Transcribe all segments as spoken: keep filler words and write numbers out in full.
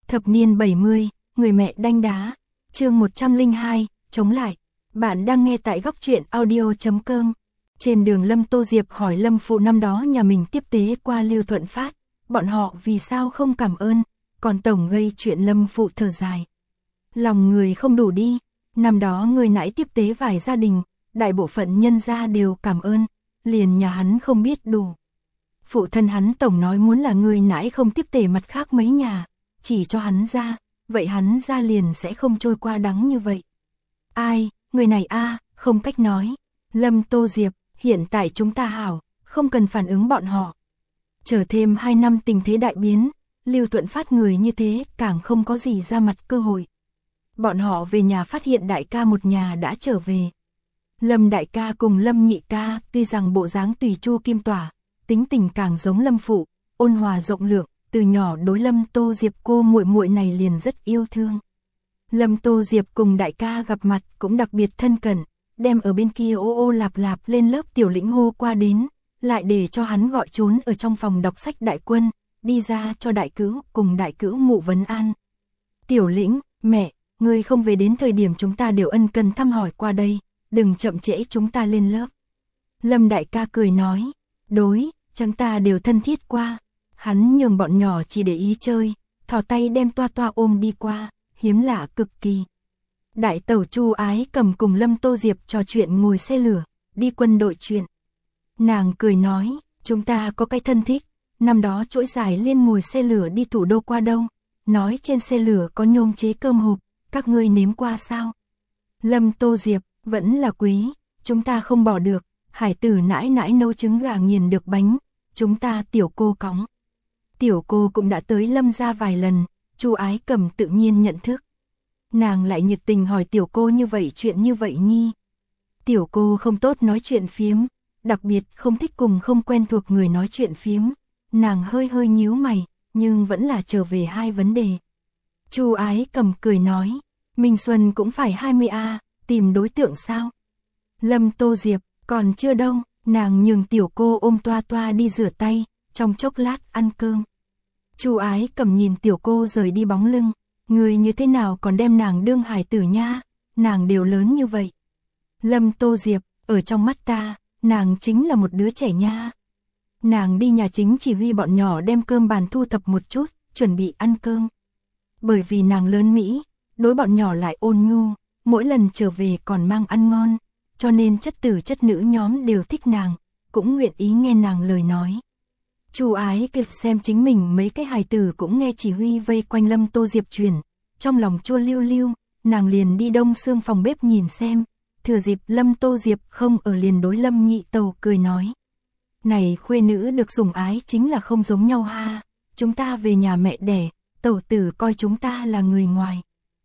Thập niên bảy mươi, người mẹ đanh đá, chương một trăm lẻ hai, chống lại. Bạn đang nghe tại góc truyện audio chấm com. Trên đường Lâm Tô Diệp hỏi Lâm Phụ năm đó nhà mình tiếp tế qua Lưu Thuận Phát, bọn họ vì sao không cảm ơn, còn tổng gây chuyện Lâm Phụ thở dài. Lòng người không đủ đi, năm đó người nãy tiếp tế vài gia đình, đại bộ phận nhân gia đều cảm ơn, liền nhà hắn không biết đủ. Phụ thân hắn tổng nói muốn là người nãy không tiếp tế mặt khác mấy nhà, chỉ cho hắn ra, vậy hắn ra liền sẽ không trôi qua đắng như vậy. Ai, người này a, không cách nói. Lâm Tô Diệp, hiện tại chúng ta hảo, không cần phản ứng bọn họ. Chờ thêm hai năm tình thế đại biến, Lưu Thuận Phát người như thế càng không có gì ra mặt cơ hội. Bọn họ về nhà phát hiện đại ca một nhà đã trở về. Lâm đại ca cùng Lâm nhị ca tuy rằng bộ dáng tùy Chu Kim Tỏa, tính tình càng giống Lâm Phụ, ôn hòa rộng lượng, từ nhỏ đối Lâm Tô Diệp cô muội muội này liền rất yêu thương. Lâm Tô Diệp cùng đại ca gặp mặt cũng đặc biệt thân cận, đem ở bên kia ô ô lạp lạp lên lớp Tiểu Lĩnh hô qua đến, lại để cho hắn gọi trốn ở trong phòng đọc sách đại quân, đi ra cho đại cữu cùng đại cữu mụ vấn an. Tiểu Lĩnh, mẹ, ngươi không về đến thời điểm chúng ta đều ân cần thăm hỏi qua đây, đừng chậm trễ chúng ta lên lớp. Lâm đại ca cười nói, đối, chúng ta đều thân thiết qua. Hắn nhường bọn nhỏ chỉ để ý chơi, thò tay đem Toa Toa ôm đi qua, hiếm lạ cực kỳ. Đại tẩu Chu Ái Cầm cùng Lâm Tô Diệp trò chuyện ngồi xe lửa, đi quân đội chuyện. Nàng cười nói, chúng ta có cái thân thích, năm đó trỗi dài liên ngồi xe lửa đi thủ đô qua đâu, nói trên xe lửa có nhôm chế cơm hộp, các ngươi nếm qua sao? Lâm Tô Diệp, vẫn là quý, chúng ta không bỏ được, hải tử nãi nãi nấu trứng gà nghiền được bánh, chúng ta tiểu cô cóng. Tiểu cô cũng đã tới Lâm gia vài lần, Chu Ái Cầm tự nhiên nhận thức. Nàng lại nhiệt tình hỏi tiểu cô như vậy chuyện như vậy nhi. Tiểu cô không tốt nói chuyện phiếm, đặc biệt không thích cùng không quen thuộc người nói chuyện phiếm. Nàng hơi hơi nhíu mày, nhưng vẫn là trở về hai vấn đề. Chu Ái Cầm cười nói, Minh Xuân cũng phải hai mươi a, tìm đối tượng sao? Lâm Tô Diệp, còn chưa đâu, nàng nhường tiểu cô ôm Toa Toa đi rửa tay, trong chốc lát ăn cơm. Chu Ái Cầm nhìn tiểu cô rời đi bóng lưng, người như thế nào còn đem nàng đương hài tử nha, nàng đều lớn như vậy. Lâm Tô Diệp, ở trong mắt ta, nàng chính là một đứa trẻ nha. Nàng đi nhà chính chỉ huy bọn nhỏ đem cơm bàn thu thập một chút, chuẩn bị ăn cơm. Bởi vì nàng lớn Mỹ, đối bọn nhỏ lại ôn nhu, mỗi lần trở về còn mang ăn ngon, cho nên chất tử chất nữ nhóm đều thích nàng, cũng nguyện ý nghe nàng lời nói. Chu Ái kịp xem chính mình mấy cái hài tử cũng nghe chỉ huy vây quanh Lâm Tô Diệp truyền, trong lòng chua lưu lưu, nàng liền đi đông xương phòng bếp nhìn xem, thừa dịp Lâm Tô Diệp không ở liền đối Lâm nhị tàu cười nói. Này khuê nữ được sủng ái chính là không giống nhau ha, chúng ta về nhà mẹ đẻ, tẩu tử coi chúng ta là người ngoài.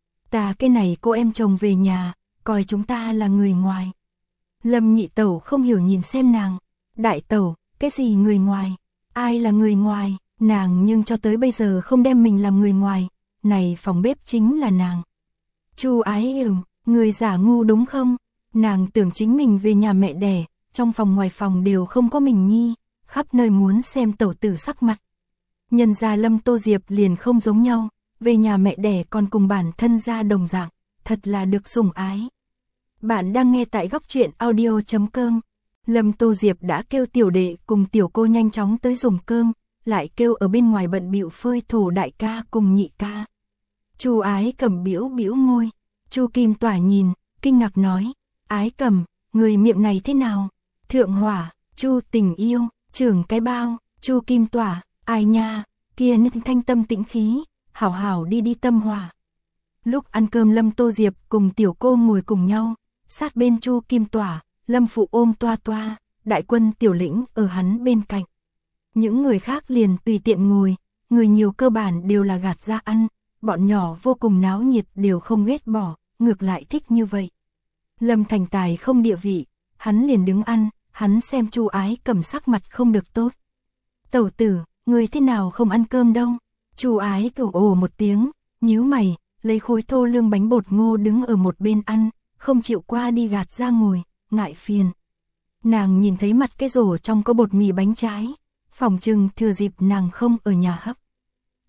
Ta cái này cô em chồng về nhà, coi chúng ta là người ngoài. Lâm nhị tẩu không hiểu nhìn xem nàng, đại tẩu, cái gì người ngoài? Ai là người ngoài, nàng nhưng cho tới bây giờ không đem mình làm người ngoài, này phòng bếp chính là nàng. Chu Ái ừm, người giả ngu đúng không? Nàng tưởng chính mình về nhà mẹ đẻ, trong phòng ngoài phòng đều không có mình nhi, khắp nơi muốn xem tẩu tử sắc mặt. Nhân gia Lâm Tô Diệp liền không giống nhau, về nhà mẹ đẻ còn cùng bản thân gia đồng dạng, thật là được sủng ái. Bạn đang nghe tại góc truyện audio chấm com. Lâm Tô Diệp đã kêu tiểu đệ cùng tiểu cô nhanh chóng tới dùng cơm, lại kêu ở bên ngoài bận bịu phơi thổ đại ca cùng nhị ca. Chu Ái Cầm biểu biểu môi, Chu Kim Tỏa nhìn, kinh ngạc nói, Ái Cầm, người miệng này thế nào? Thượng hỏa, Chu Tình Yêu, trưởng cái bao, Chu Kim Tỏa, ai nha, kia nên thanh tâm tĩnh khí, hảo hảo đi đi tâm hòa. Lúc ăn cơm Lâm Tô Diệp cùng tiểu cô ngồi cùng nhau, sát bên Chu Kim Tỏa. Lâm Phụ ôm Toa Toa, đại quân Tiểu Lĩnh ở hắn bên cạnh. Những người khác liền tùy tiện ngồi, người nhiều cơ bản đều là gạt ra ăn, bọn nhỏ vô cùng náo nhiệt đều không ghét bỏ, ngược lại thích như vậy. Lâm Thành Tài không địa vị, hắn liền đứng ăn, hắn xem Chu Ái Cầm sắc mặt không được tốt. Tẩu tử, người thế nào không ăn cơm đâu? Chu Ái Cầm ồ một tiếng, nhíu mày, lấy khối thô lương bánh bột ngô đứng ở một bên ăn, không chịu qua đi gạt ra ngồi. Ngại phiền. Nàng nhìn thấy mặt cái rổ trong có bột mì bánh trái, phòng trừng thừa dịp nàng không ở nhà hấp.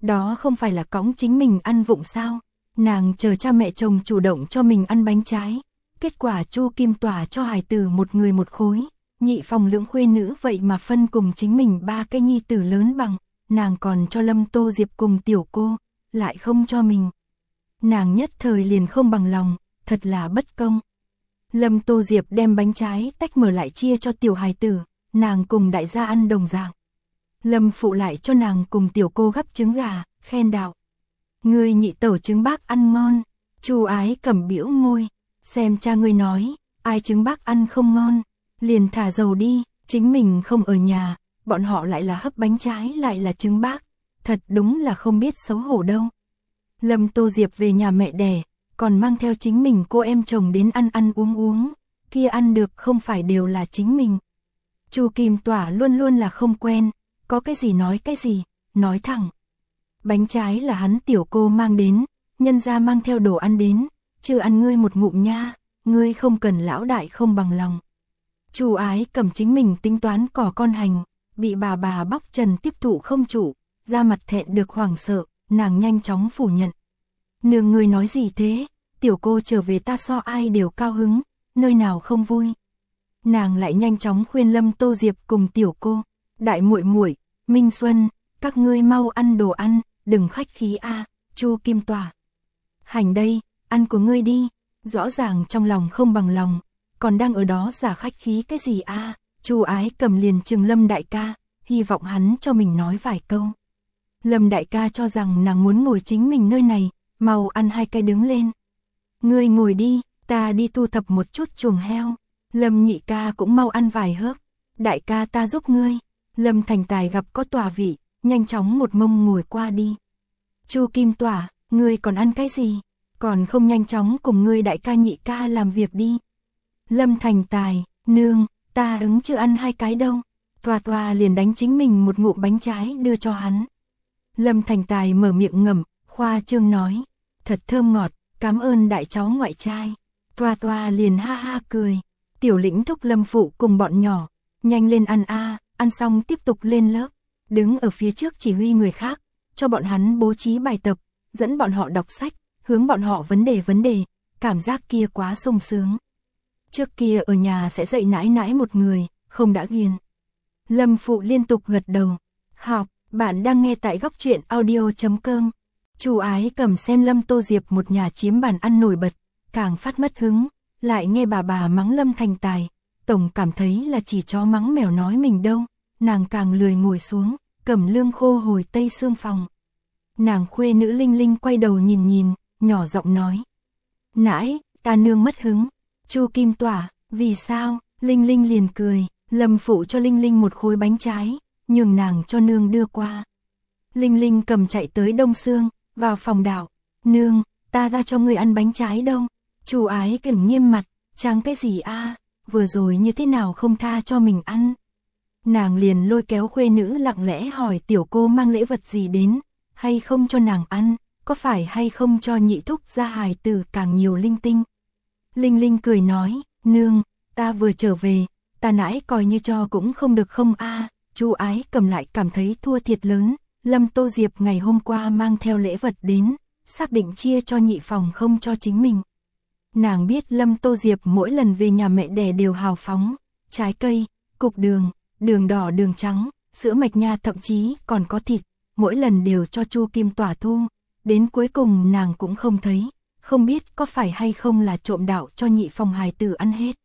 Đó không phải là cõng chính mình ăn vụng sao? Nàng chờ cha mẹ chồng chủ động cho mình ăn bánh trái. Kết quả Chu Kim Tỏa cho hài tử một người một khối, Nhị Phòng lưỡng khuê nữ vậy mà phân cùng chính mình ba cái nhi tử lớn bằng, nàng còn cho Lâm Tô Diệp cùng tiểu cô, lại không cho mình. Nàng nhất thời liền không bằng lòng, thật là bất công. Lâm Tô Diệp đem bánh trái tách mở lại chia cho tiểu hài tử, nàng cùng đại gia ăn đồng dạng. Lâm phụ lại cho nàng cùng tiểu cô gắp trứng gà, khen đạo: "Ngươi nhị tẩu trứng bác ăn ngon." Chu Ái Cẩm bĩu môi, xem cha ngươi nói, ai trứng bác ăn không ngon, liền thả dầu đi, chính mình không ở nhà, bọn họ lại là hấp bánh trái lại là trứng bác, thật đúng là không biết xấu hổ đâu. Lâm Tô Diệp về nhà mẹ đẻ, còn mang theo chính mình cô em chồng đến ăn ăn uống uống, kia ăn được không phải đều là chính mình. Chu Kim Tỏa luôn luôn là không quen, có cái gì nói cái gì, nói thẳng. Bánh trái là hắn tiểu cô mang đến, nhân gia mang theo đồ ăn đến, chưa ăn ngươi một ngụm nha, ngươi không cần lão đại không bằng lòng. Chu Ái Cẩm chính mình tính toán cỏ con hành, bị bà bà bóc trần tiếp thụ không chủ, da mặt thẹn được hoảng sợ, nàng nhanh chóng phủ nhận. Nương ngươi nói gì thế, tiểu cô trở về ta so ai đều cao hứng, nơi nào không vui. Nàng lại nhanh chóng khuyên Lâm Tô Diệp cùng tiểu cô, đại muội muội, Minh Xuân, các ngươi mau ăn đồ ăn, đừng khách khí a. Chu Kim Tỏa, hành đây, ăn của ngươi đi, rõ ràng trong lòng không bằng lòng, còn đang ở đó giả khách khí cái gì a. Chu Ái Cẩm liền trừng Lâm đại ca, hy vọng hắn cho mình nói vài câu. Lâm đại ca cho rằng nàng muốn ngồi chính mình nơi này, mau ăn hai cái đứng lên. Ngươi ngồi đi, ta đi thu thập một chút chuồng heo. Lâm nhị ca cũng mau ăn vài hớp, đại ca ta giúp ngươi. Lâm Thành Tài gặp có tòa vị, nhanh chóng một mông ngồi qua đi. Chu Kim Tỏa, ngươi còn ăn cái gì? Còn không nhanh chóng cùng ngươi đại ca nhị ca làm việc đi. Lâm Thành Tài, nương, ta ứng chưa ăn hai cái đâu. Tòa tòa liền đánh chính mình một ngụm bánh trái đưa cho hắn. Lâm Thành Tài mở miệng ngậm, khoa trương nói, thật thơm ngọt, cảm ơn đại cháu ngoại trai. Tòa tòa liền ha ha cười. Tiểu Lĩnh thúc Lâm phụ cùng bọn nhỏ, nhanh lên ăn a, ăn xong tiếp tục lên lớp, đứng ở phía trước chỉ huy người khác, cho bọn hắn bố trí bài tập, dẫn bọn họ đọc sách, hướng bọn họ vấn đề vấn đề, cảm giác kia quá sung sướng. Trước kia ở nhà sẽ dạy nãi nãi một người, không đã ghiền. Lâm phụ liên tục gật đầu. Học, bạn đang nghe tại góc truyện audio chấm com. Chu Ái Cẩm xem Lâm Tô Diệp một nhà chiếm bàn ăn nổi bật, càng phát mất hứng, lại nghe bà bà mắng Lâm Thành Tài, tổng cảm thấy là chỉ chó mắng mèo nói mình đâu, nàng càng lười ngồi xuống, cầm lương khô hồi tây xương phòng. Nàng khuê nữ Linh Linh quay đầu nhìn nhìn, nhỏ giọng nói: "Nãi, ta nương mất hứng." Chu Kim Tỏa, vì sao? Linh Linh liền cười, Lâm phụ cho Linh Linh một khối bánh trái, nhường nàng cho nương đưa qua. Linh Linh cầm chạy tới Đông Sương, vào phòng đạo, "Nương, ta ra cho người ăn bánh trái đâu." Chu Ái Cẩm nghiêm mặt, "Trang cái gì a, vừa rồi như thế nào không tha cho mình ăn?" Nàng liền lôi kéo khuê nữ lặng lẽ hỏi tiểu cô mang lễ vật gì đến, hay không cho nàng ăn, có phải hay không cho nhị thúc gia hài tử càng nhiều linh tinh. Linh Linh cười nói, "Nương, ta vừa trở về, ta nãi coi như cho cũng không được không a." Chu Ái Cẩm lại cảm thấy thua thiệt lớn, Lâm Tô Diệp ngày hôm qua mang theo lễ vật đến, xác định chia cho nhị phòng không cho chính mình. Nàng biết Lâm Tô Diệp mỗi lần về nhà mẹ đẻ đều hào phóng, trái cây, cục đường, đường đỏ đường trắng, sữa mạch nha thậm chí còn có thịt, mỗi lần đều cho Chu Kim Tỏa thu, đến cuối cùng nàng cũng không thấy, không biết có phải hay không là trộm đạo cho nhị phòng hài tử ăn hết.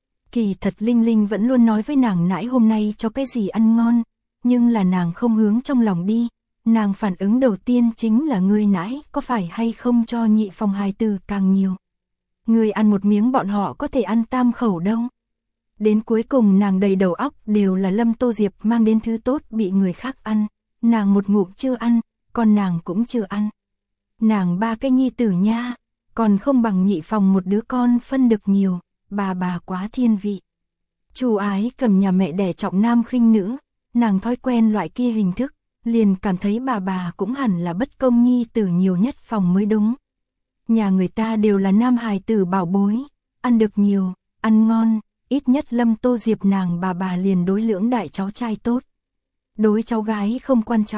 Kỳ thật Linh Linh vẫn luôn nói với nàng nãi hôm nay cho cái gì ăn ngon, nhưng là nàng không hướng trong lòng đi, nàng phản ứng đầu tiên chính là ngươi nãi có phải hay không cho nhị phòng hài tử càng nhiều. Người ăn một miếng bọn họ có thể ăn tam khẩu đâu. Đến cuối cùng nàng đầy đầu óc đều là Lâm Tô Diệp mang đến thứ tốt bị người khác ăn, nàng một ngụm chưa ăn, còn nàng cũng chưa ăn. Nàng ba cái nhi tử nha, còn không bằng nhị phòng một đứa con phân được nhiều, bà bà quá thiên vị. Chu Ái Cẩm nhà mẹ đẻ trọng nam khinh nữ, nàng thói quen loại kia hình thức, liền cảm thấy bà bà cũng hẳn là bất công nhi tử nhiều nhất phòng mới đúng. Nhà người ta đều là nam hài tử bảo bối, ăn được nhiều, ăn ngon, ít nhất Lâm Tô Diệp nàng bà bà liền đối lưỡng đại cháu trai tốt. Đối cháu gái không quan trọng,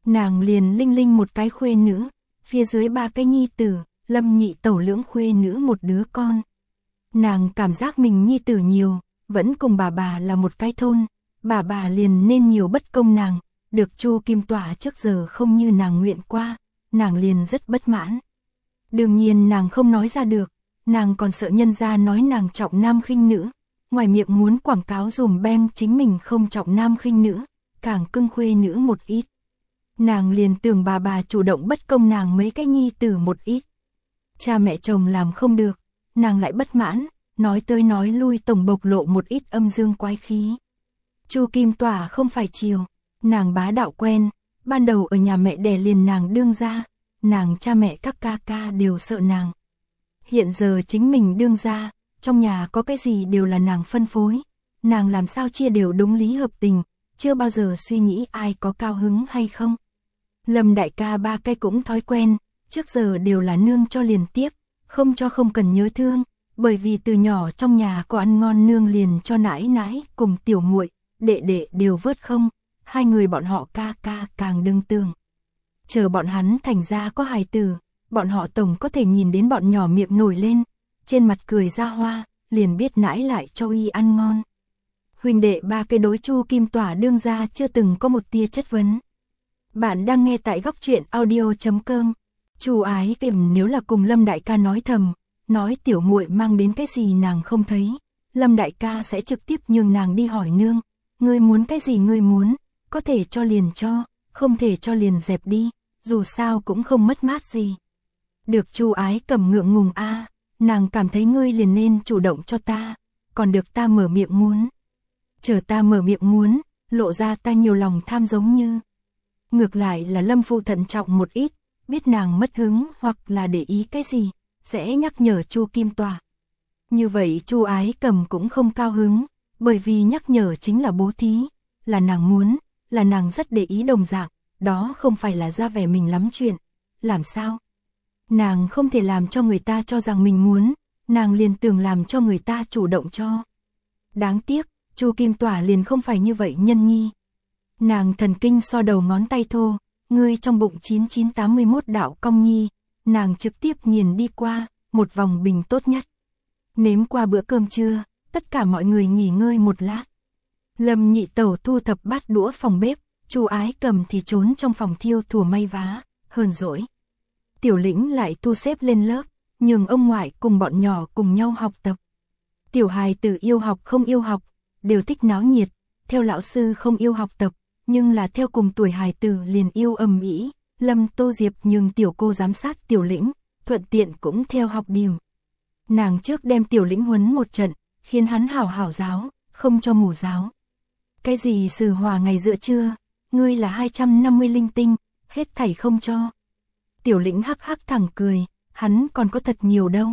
Nàng liền linh linh một cái khuê nữ, phía dưới ba cái nhi tử, Lâm nhị tẩu lưỡng khuê nữ một đứa con. Nàng cảm giác mình nhi tử nhiều, vẫn cùng bà bà là một cái thôn, bà bà liền nên nhiều bất công nàng, được Chu Kim Tỏa trước giờ không như nàng nguyện qua, nàng liền rất bất mãn. Đương nhiên nàng không nói ra được, nàng còn sợ nhân gia nói nàng trọng nam khinh nữ, ngoài miệng muốn quảng cáo dùm beng chính mình không trọng nam khinh nữ, càng cưng khuê nữ một ít. Nàng liền tưởng bà bà chủ động bất công nàng mấy cái nhi tử một ít. Cha mẹ chồng làm không được, nàng lại bất mãn, nói tới nói lui tổng bộc lộ một ít âm dương quái khí. Chu Kim Tỏa không phải chiều, nàng bá đạo quen, ban đầu ở nhà mẹ đẻ liền nàng đương ra, nàng cha mẹ các ca ca đều sợ nàng. Hiện giờ chính mình đương ra, trong nhà có cái gì đều là nàng phân phối, nàng làm sao chia đều đúng lý hợp tình, chưa bao giờ suy nghĩ ai có cao hứng hay không. Lâm đại ca ba cái cũng thói quen, trước giờ đều là nương cho liền tiếp, không cho không cần nhớ thương, bởi vì từ nhỏ trong nhà có ăn ngon nương liền cho nãi nãi cùng tiểu muội, đệ đệ đều vớt không, hai người bọn họ ca ca càng đừng tưởng. Chờ bọn hắn thành ra có hài tử, bọn họ tổng có thể nhìn đến bọn nhỏ miệng nổi lên, trên mặt cười ra hoa, liền biết nãi lại cho y ăn ngon. Huynh đệ ba cái đối Chu Kim Tỏa đương ra chưa từng có một tia chất vấn. Bạn đang nghe tại góc truyện audio chấm com. Chu Ái Kiệm nếu là cùng Lâm đại ca nói thầm, nói tiểu muội mang đến cái gì nàng không thấy, Lâm đại ca sẽ trực tiếp nhường nàng đi hỏi nương, ngươi muốn cái gì ngươi muốn, có thể cho liền cho, không thể cho liền dẹp đi, dù sao cũng không mất mát gì. Được Chu Ái Cầm ngượng ngùng a, nàng cảm thấy ngươi liền nên chủ động cho ta, còn được ta mở miệng muốn. Chờ ta mở miệng muốn, lộ ra ta nhiều lòng tham giống như. Ngược lại là Lâm phụ thận trọng một ít, biết nàng mất hứng hoặc là để ý cái gì, sẽ nhắc nhở Chu Kim Tỏa. Như vậy Chu Ái Cầm cũng không cao hứng, bởi vì nhắc nhở chính là bố thí, là nàng muốn, là nàng rất để ý đồng dạng, đó không phải là ra vẻ mình lắm chuyện. Làm sao? Nàng không thể làm cho người ta cho rằng mình muốn, nàng liền tưởng làm cho người ta chủ động cho. Đáng tiếc, Chu Kim Tỏa liền không phải như vậy nhân nhi. Nàng thần kinh so đầu ngón tay thô, ngươi trong bụng chín chín tám mươi mốt đạo cong nhi, nàng trực tiếp nghiền đi qua, một vòng bình tốt nhất. Nếm qua bữa cơm trưa, tất cả mọi người nghỉ ngơi một lát. Lâm nhị tẩu thu thập bát đũa phòng bếp, Chu Ái Cầm thì trốn trong phòng thiêu thùa may vá, hờn dỗi. Tiểu Lĩnh lại thu xếp lên lớp, nhường ông ngoại cùng bọn nhỏ cùng nhau học tập. Tiểu hài tử yêu học không yêu học, đều thích náo nhiệt, theo lão sư không yêu học tập, nhưng là theo cùng tuổi hài tử liền yêu ầm ĩ. Lâm Tô Diệp nhường tiểu cô giám sát Tiểu Lĩnh, thuận tiện cũng theo học điểm. Nàng trước đem Tiểu Lĩnh huấn một trận, khiến hắn hảo hảo giáo, không cho mù giáo. Cái gì sử hòa ngày giữa trưa, ngươi là hai trăm năm mươi linh tinh, hết thảy không cho. Tiểu Lĩnh hắc hắc thẳng cười, hắn còn có thật nhiều đâu.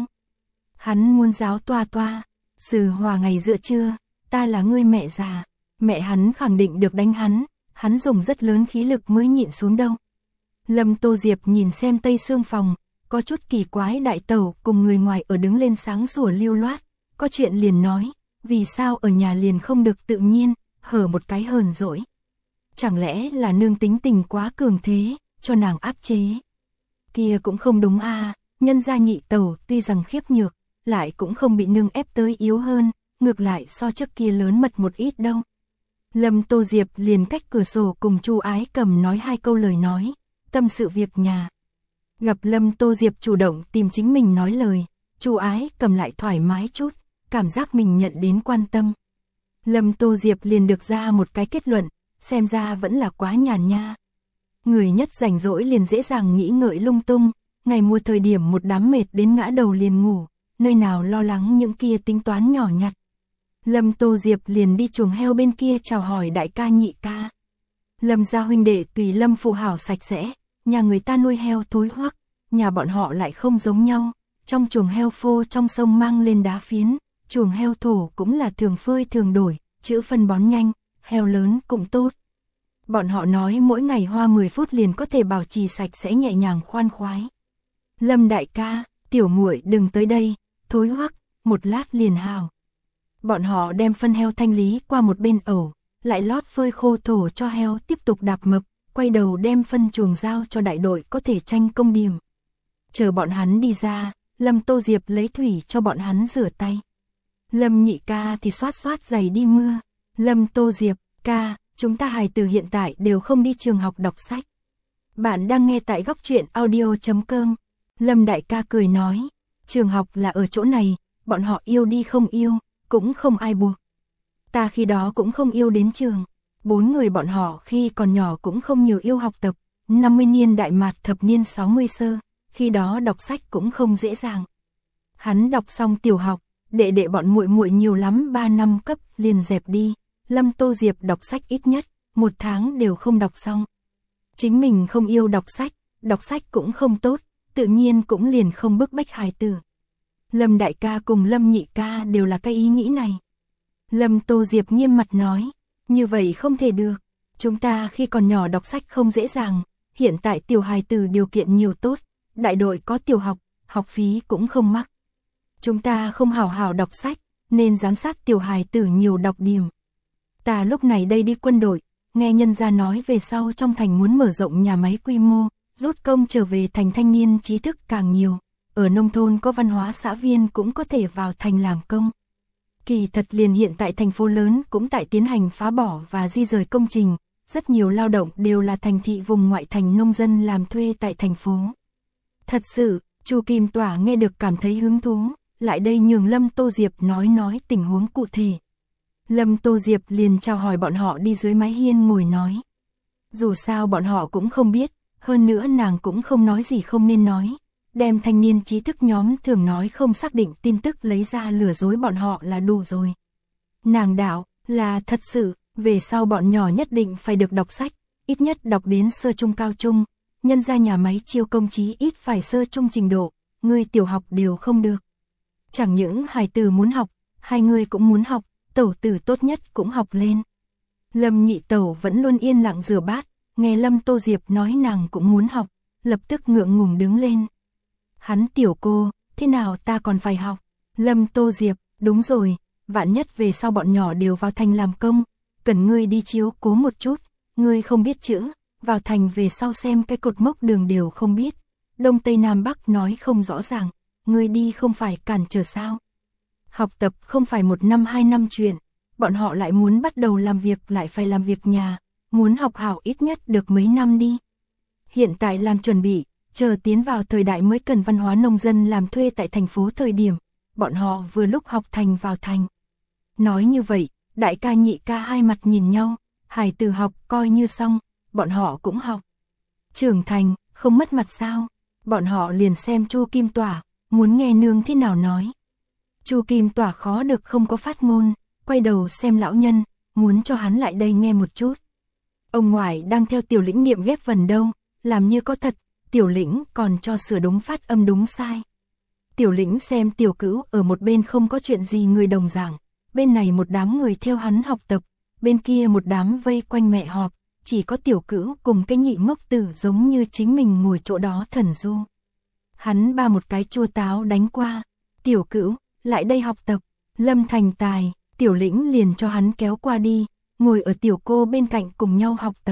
Hắn muốn giáo toa toa, sử hòa ngày giữa trưa, ta là ngươi mẹ già, mẹ hắn khẳng định được đánh hắn, hắn dùng rất lớn khí lực mới nhịn xuống đâu. Lâm Tô Diệp nhìn xem tây xương phòng, có chút kỳ quái đại tẩu cùng người ngoài ở đứng lên sáng sủa lưu loát, có chuyện liền nói, vì sao ở nhà liền không được tự nhiên, hở một cái hờn dỗi. Chẳng lẽ là nương tính tình quá cường thế, cho nàng áp chế. Kia cũng không đúng a, à, nhân gia nhị tẩu tuy rằng khiếp nhược, lại cũng không bị nương ép tới yếu hơn, ngược lại so trước kia lớn mật một ít đâu. Lâm Tô Diệp liền cách cửa sổ cùng Chu Ái Cầm nói hai câu lời nói, tâm sự việc nhà. Gặp Lâm Tô Diệp chủ động tìm chính mình nói lời, Chu Ái Cầm lại thoải mái chút, cảm giác mình nhận đến quan tâm. Lâm Tô Diệp liền được ra một cái kết luận, xem ra vẫn là quá nhàn nha. Người nhất rảnh rỗi liền dễ dàng nghĩ ngợi lung tung, ngày mùa thời điểm một đám mệt đến ngã đầu liền ngủ, nơi nào lo lắng những kia tính toán nhỏ nhặt. Lâm Tô Diệp liền đi chuồng heo bên kia chào hỏi đại ca nhị ca. Lâm gia huynh đệ tùy Lâm phụ hảo sạch sẽ, nhà người ta nuôi heo thối hoắc, nhà bọn họ lại không giống nhau, trong chuồng heo phô trong sông mang lên đá phiến, chuồng heo thổ cũng là thường phơi thường đổi, chữ phân bón nhanh, heo lớn cũng tốt. Bọn họ nói mỗi ngày hoa mười phút liền có thể bảo trì sạch sẽ nhẹ nhàng khoan khoái. Lâm đại ca, tiểu muội đừng tới đây, thối hoắc, một lát liền hào. Bọn họ đem phân heo thanh lý qua một bên ẩu, lại lót phơi khô thổ cho heo tiếp tục đạp mập, quay đầu đem phân chuồng giao cho đại đội có thể tranh công điểm. Chờ bọn hắn đi ra, Lâm Tô Diệp lấy thủy cho bọn hắn rửa tay. Lâm Nhị ca thì xoát xoát giày đi mưa. Lâm Tô Diệp, ca, chúng ta hài tử hiện tại đều không đi trường học đọc sách. Bạn đang nghe tại góc truyện audio chấm com. Lâm đại ca cười nói, trường học là ở chỗ này, bọn họ yêu đi không yêu, cũng không ai buộc. Ta khi đó cũng không yêu đến trường. Bốn người bọn họ khi còn nhỏ cũng không nhiều yêu học tập. năm mươi niên đại mạt thập niên sáu mươi sơ, khi đó đọc sách cũng không dễ dàng. Hắn đọc xong tiểu học, đệ đệ bọn muội muội nhiều lắm ba năm cấp liền dẹp đi. Lâm Tô Diệp đọc sách ít nhất một tháng đều không đọc xong. Chính mình không yêu đọc sách, đọc sách cũng không tốt, tự nhiên cũng liền không bức bách hài tử. Lâm đại ca cùng Lâm Nhị ca đều là cái ý nghĩ này. Lâm Tô Diệp nghiêm mặt nói, như vậy không thể được. Chúng ta khi còn nhỏ đọc sách không dễ dàng, hiện tại tiểu hài tử điều kiện nhiều tốt, đại đội có tiểu học, học phí cũng không mắc. Chúng ta không hảo hảo đọc sách, nên giám sát tiểu hài tử nhiều đọc điểm. Ta lúc này đây đi quân đội, nghe nhân gia nói về sau trong thành muốn mở rộng nhà máy quy mô, rút công trở về thành thanh niên trí thức càng nhiều. Ở nông thôn có văn hóa xã viên cũng có thể vào thành làm công. Kỳ thật liền hiện tại thành phố lớn cũng tại tiến hành phá bỏ và di rời công trình, rất nhiều lao động đều là thành thị vùng ngoại thành nông dân làm thuê tại thành phố. Thật sự, Chu Kim Tỏa nghe được cảm thấy hứng thú, lại đây nhường Lâm Tô Diệp nói nói tình huống cụ thể. Lâm Tô Diệp liền chào hỏi bọn họ đi dưới mái hiên ngồi nói. Dù sao bọn họ cũng không biết, hơn nữa nàng cũng không nói gì không nên nói. Đem thanh niên trí thức nhóm thường nói không xác định tin tức lấy ra lừa dối bọn họ là đủ rồi. Nàng đạo, là thật sự, về sau bọn nhỏ nhất định phải được đọc sách, ít nhất đọc đến sơ trung cao trung, nhân ra nhà máy chiêu công chí ít phải sơ trung trình độ, người tiểu học đều không được. Chẳng những hài tử muốn học, hai người cũng muốn học, tẩu tử tốt nhất cũng học lên. Lâm Nhị tẩu vẫn luôn yên lặng rửa bát, nghe Lâm Tô Diệp nói nàng cũng muốn học, lập tức ngượng ngùng đứng lên. Hắn tiểu cô, thế nào ta còn phải học? Lâm Tô Diệp, đúng rồi, vạn nhất về sau bọn nhỏ đều vào thành làm công, cần ngươi đi chiếu cố một chút, ngươi không biết chữ, vào thành về sau xem cái cột mốc đường đều không biết, Đông Tây Nam Bắc nói không rõ ràng, ngươi đi không phải cản trở sao? Học tập không phải một năm hai năm chuyện, bọn họ lại muốn bắt đầu làm việc lại phải làm việc nhà, muốn học hảo ít nhất được mấy năm đi. Hiện tại làm chuẩn bị, chờ tiến vào thời đại mới cần văn hóa nông dân làm thuê tại thành phố thời điểm, bọn họ vừa lúc học thành vào thành. Nói như vậy, đại ca nhị ca hai mặt nhìn nhau, hài tử học coi như xong, bọn họ cũng học. Trưởng thành, không mất mặt sao, bọn họ liền xem Chu Kim Tỏa, muốn nghe nương thế nào nói. Chu Kim Tỏa khó được không có phát ngôn, quay đầu xem lão nhân, muốn cho hắn lại đây nghe một chút. Ông ngoại đang theo Tiểu Lĩnh niệm ghép vần đâu, làm như có thật, Tiểu Lĩnh còn cho sửa đúng phát âm đúng sai. Tiểu Lĩnh xem Tiểu Cữu ở một bên không có chuyện gì người đồng giảng, bên này một đám người theo hắn học tập, bên kia một đám vây quanh mẹ họp, chỉ có Tiểu Cữu cùng cái nhị ngốc tử giống như chính mình ngồi chỗ đó thần du. Hắn ba một cái chua táo đánh qua, Tiểu Cữu, lại đây học tập, Lâm thành tài, Tiểu Lĩnh liền cho hắn kéo qua đi, ngồi ở Tiểu cô bên cạnh cùng nhau học tập.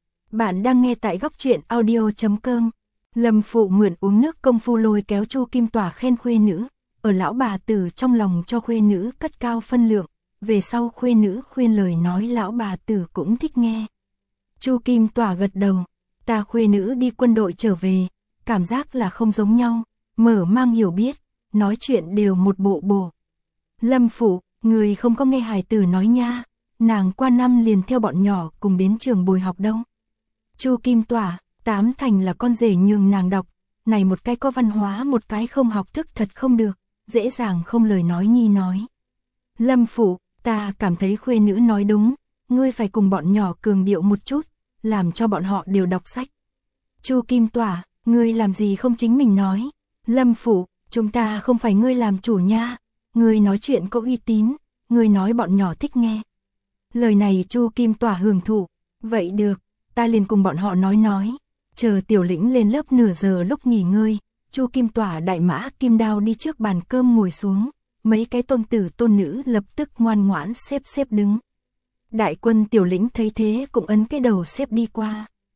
Bạn đang nghe tại góc truyện audio chấm com. Lâm phụ mượn uống nước công phu lôi kéo Chu Kim Tỏa khen khuê nữ, ở lão bà tử trong lòng cho khuê nữ cất cao phân lượng, về sau khuê nữ khuyên lời nói lão bà tử cũng thích nghe. Chu Kim Tỏa gật đầu, ta khuê nữ đi quân đội trở về, cảm giác là không giống nhau, mở mang hiểu biết, nói chuyện đều một bộ bộ. Lâm phụ, người không có nghe hài tử nói nha, nàng qua năm liền theo bọn nhỏ cùng đến trường bồi học đâu. Chu Kim Tỏa, tám thành là con rể nhường nàng đọc, này một cái có văn hóa một cái không học thức thật không được, dễ dàng không lời nói nhi nói. Lâm phụ, ta cảm thấy khuê nữ nói đúng, ngươi phải cùng bọn nhỏ cường điệu một chút, làm cho bọn họ đều đọc sách. Chu Kim Tỏa, ngươi làm gì không chính mình nói. Lâm phụ, chúng ta không phải ngươi làm chủ nha, ngươi nói chuyện có uy tín, ngươi nói bọn nhỏ thích nghe. Lời này Chu Kim Tỏa hưởng thụ, vậy được, ta liền cùng bọn họ nói nói. Chờ Tiểu Lĩnh lên lớp nửa giờ lúc nghỉ ngơi, Chu Kim Tỏa đại mã kim đao đi trước bàn cơm ngồi xuống, mấy cái tôn tử tôn nữ lập tức ngoan ngoãn xếp xếp đứng. Đại quân Tiểu Lĩnh thấy thế cũng ấn cái đầu xếp đi qua.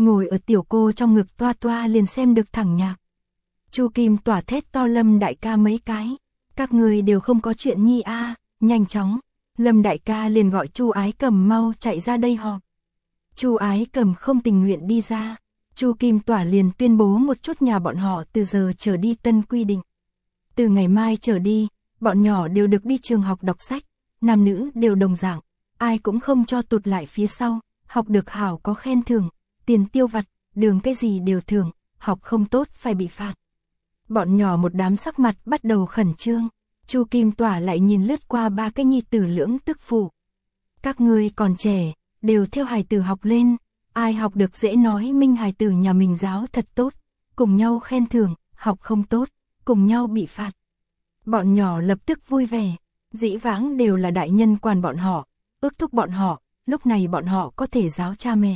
ngồi ở tiểu cô trong ngực toa toa liền xem được thẳng nhạc. Chu Kim Tỏa thét to Lâm đại ca mấy cái, các người đều không có chuyện nhi a, à, nhanh chóng. Lâm đại ca liền gọi Chu Ái Cầm mau chạy ra đây họp. Chu Ái Cầm không tình nguyện đi ra, Chu Kim Tỏa liền tuyên bố một chút nhà bọn họ từ giờ trở đi tân quy định. Từ ngày mai trở đi, bọn nhỏ đều được đi trường học đọc sách, nam nữ đều đồng dạng, ai cũng không cho tụt lại phía sau, học được hảo có khen thưởng, tiền tiêu vặt, đường cái gì đều thưởng, học không tốt phải bị phạt. Bọn nhỏ một đám sắc mặt bắt đầu khẩn trương, Chu Kim Tỏa lại nhìn lướt qua ba cái nhi tử lưỡng tức phụ. Các ngươi còn trẻ, đều theo hài tử học lên, ai học được dễ nói minh hài tử nhà mình giáo thật tốt, cùng nhau khen thưởng, học không tốt, cùng nhau bị phạt. Bọn nhỏ lập tức vui vẻ, dĩ vãng đều là đại nhân quản bọn họ, ước thúc bọn họ, lúc này bọn họ có thể giáo cha mẹ.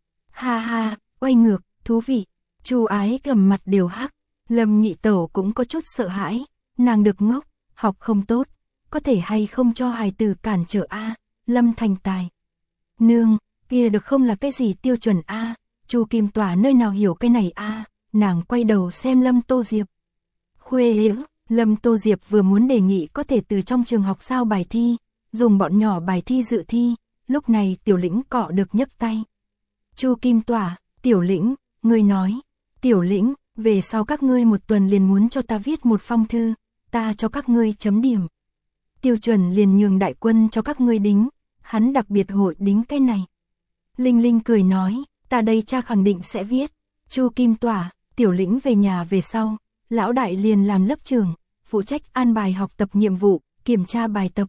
Ha ha, quay ngược, thú vị, Chu Ái Cầm mặt đều hắc, Lâm nhị tẩu cũng có chút sợ hãi, nàng được ngốc, học không tốt, có thể hay không cho hài tử cản trở a, Lâm thành tài. Nương, kia được không là cái gì tiêu chuẩn a, Chu Kim Tỏa nơi nào hiểu cái này a, nàng quay đầu xem Lâm Tô Diệp. Khuê hiểu, Lâm Tô Diệp vừa muốn đề nghị có thể từ trong trường học sao bài thi, dùng bọn nhỏ bài thi dự thi, lúc này Tiểu Lĩnh cọ được nhấc tay. Chu Kim Tỏa, Tiểu Lĩnh, ngươi nói, Tiểu Lĩnh, về sau các ngươi một tuần liền muốn cho ta viết một phong thư, ta cho các ngươi chấm điểm. Tiêu chuẩn liền nhường đại quân cho các ngươi đính, hắn đặc biệt hội đính cái này. Linh Linh cười nói, ta đây cha khẳng định sẽ viết. Chu Kim Tỏa, Tiểu Lĩnh về nhà về sau, lão đại liền làm lớp trưởng, phụ trách an bài học tập nhiệm vụ, kiểm tra bài tập.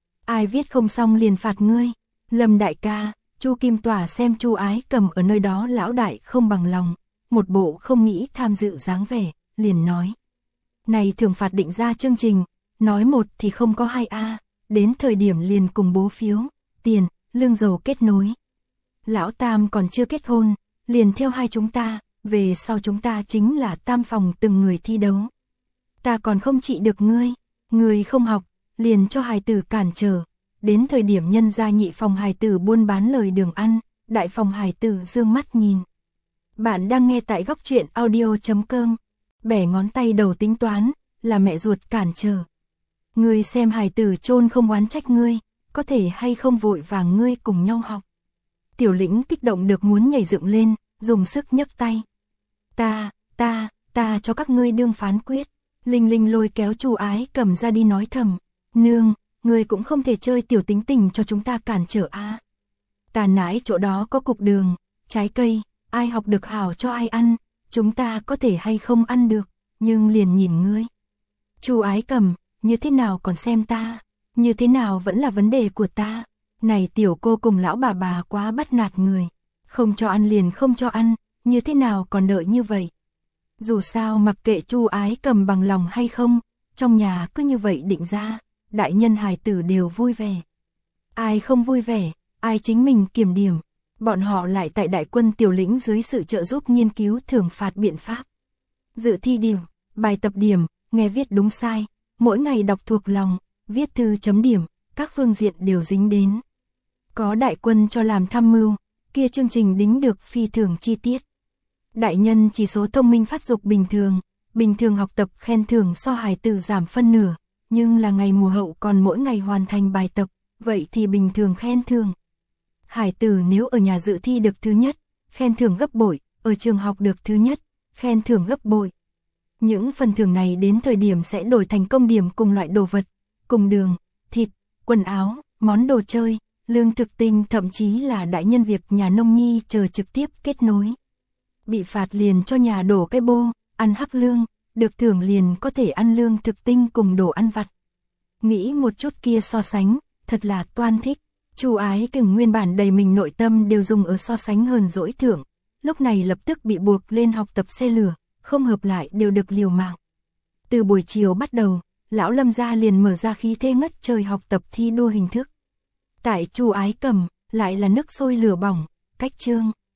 Ai viết không xong liền phạt ngươi. Lâm đại ca, Chu Kim Tỏa xem Chu Ái Cầm ở nơi đó lão đại không bằng lòng, một bộ không nghĩ tham dự dáng vẻ, liền nói. Này thường phạt định ra chương trình, nói một thì không có hai a, đến thời điểm liền cùng bố phiếu, tiền, lương dầu kết nối. Lão Tam còn chưa kết hôn, liền theo hai chúng ta, về sau chúng ta chính là tam phòng từng người thi đấu. Ta còn không trị được ngươi, ngươi không học, liền cho hài tử cản trở, đến thời điểm nhân gia nhị phòng hài tử buôn bán lời đường ăn, đại phòng hài tử dương mắt nhìn. Bạn đang nghe tại góc truyện audio chấm com, bẻ ngón tay đầu tính toán, là mẹ ruột cản trở. Ngươi xem hài tử chôn không oán trách ngươi, có thể hay không vội vàng ngươi cùng nhau học. Tiểu Lĩnh kích động được muốn nhảy dựng lên, dùng sức nhấc tay. Ta, ta, ta cho các ngươi đương phán quyết. Linh Linh lôi kéo Chu Ái Cầm ra đi nói thầm. Nương, ngươi cũng không thể chơi tiểu tính tình cho chúng ta cản trở a. À. Ta nãi chỗ đó có cục đường, trái cây, ai học được hảo cho ai ăn, chúng ta có thể hay không ăn được, nhưng liền nhìn ngươi. Chu Ái Cầm, như thế nào còn xem ta, như thế nào vẫn là vấn đề của ta. Này tiểu cô cùng lão bà bà quá bắt nạt người, không cho ăn liền không cho ăn, như thế nào còn đợi như vậy. Dù sao mặc kệ Chu Ái Cầm bằng lòng hay không, trong nhà cứ như vậy định ra, đại nhân hài tử đều vui vẻ. Ai không vui vẻ, ai chính mình kiểm điểm, bọn họ lại tại đại quân Tiểu Lĩnh dưới sự trợ giúp nghiên cứu thưởng phạt biện pháp. Dự thi điểm, bài tập điểm, nghe viết đúng sai, mỗi ngày đọc thuộc lòng, viết thư chấm điểm, các phương diện đều dính đến. Có đại quân cho làm tham mưu, kia chương trình đính được phi thường chi tiết. Đại nhân chỉ số thông minh phát dục bình thường, bình thường học tập khen thưởng so hài tử giảm phân nửa, nhưng là ngày mùa hậu còn mỗi ngày hoàn thành bài tập, vậy thì bình thường khen thưởng. Hài tử nếu ở nhà dự thi được thứ nhất, khen thưởng gấp bội, ở trường học được thứ nhất, khen thưởng gấp bội. Những phần thưởng này đến thời điểm sẽ đổi thành công điểm cùng loại đồ vật, cùng đường, thịt, quần áo, món đồ chơi, lương thực tinh, thậm chí là đại nhân việc nhà nông nhi chờ trực tiếp kết nối. Bị phạt liền cho nhà đổ cái bô, ăn hắc lương, được thưởng liền có thể ăn lương thực tinh cùng đồ ăn vặt. Nghĩ một chút kia so sánh, thật là toan thích. Chu Ái Cầm nguyên bản đầy mình nội tâm đều dùng ở so sánh hờn dỗi thưởng, lúc này lập tức bị buộc lên học tập xe lửa, không hợp lại đều được liều mạng. Từ buổi chiều bắt đầu, lão Lâm gia liền mở ra khí thế ngất trời học tập thi đua hình thức. Tại Chu Ái Cầm, lại là nước sôi lửa bỏng, cách chương.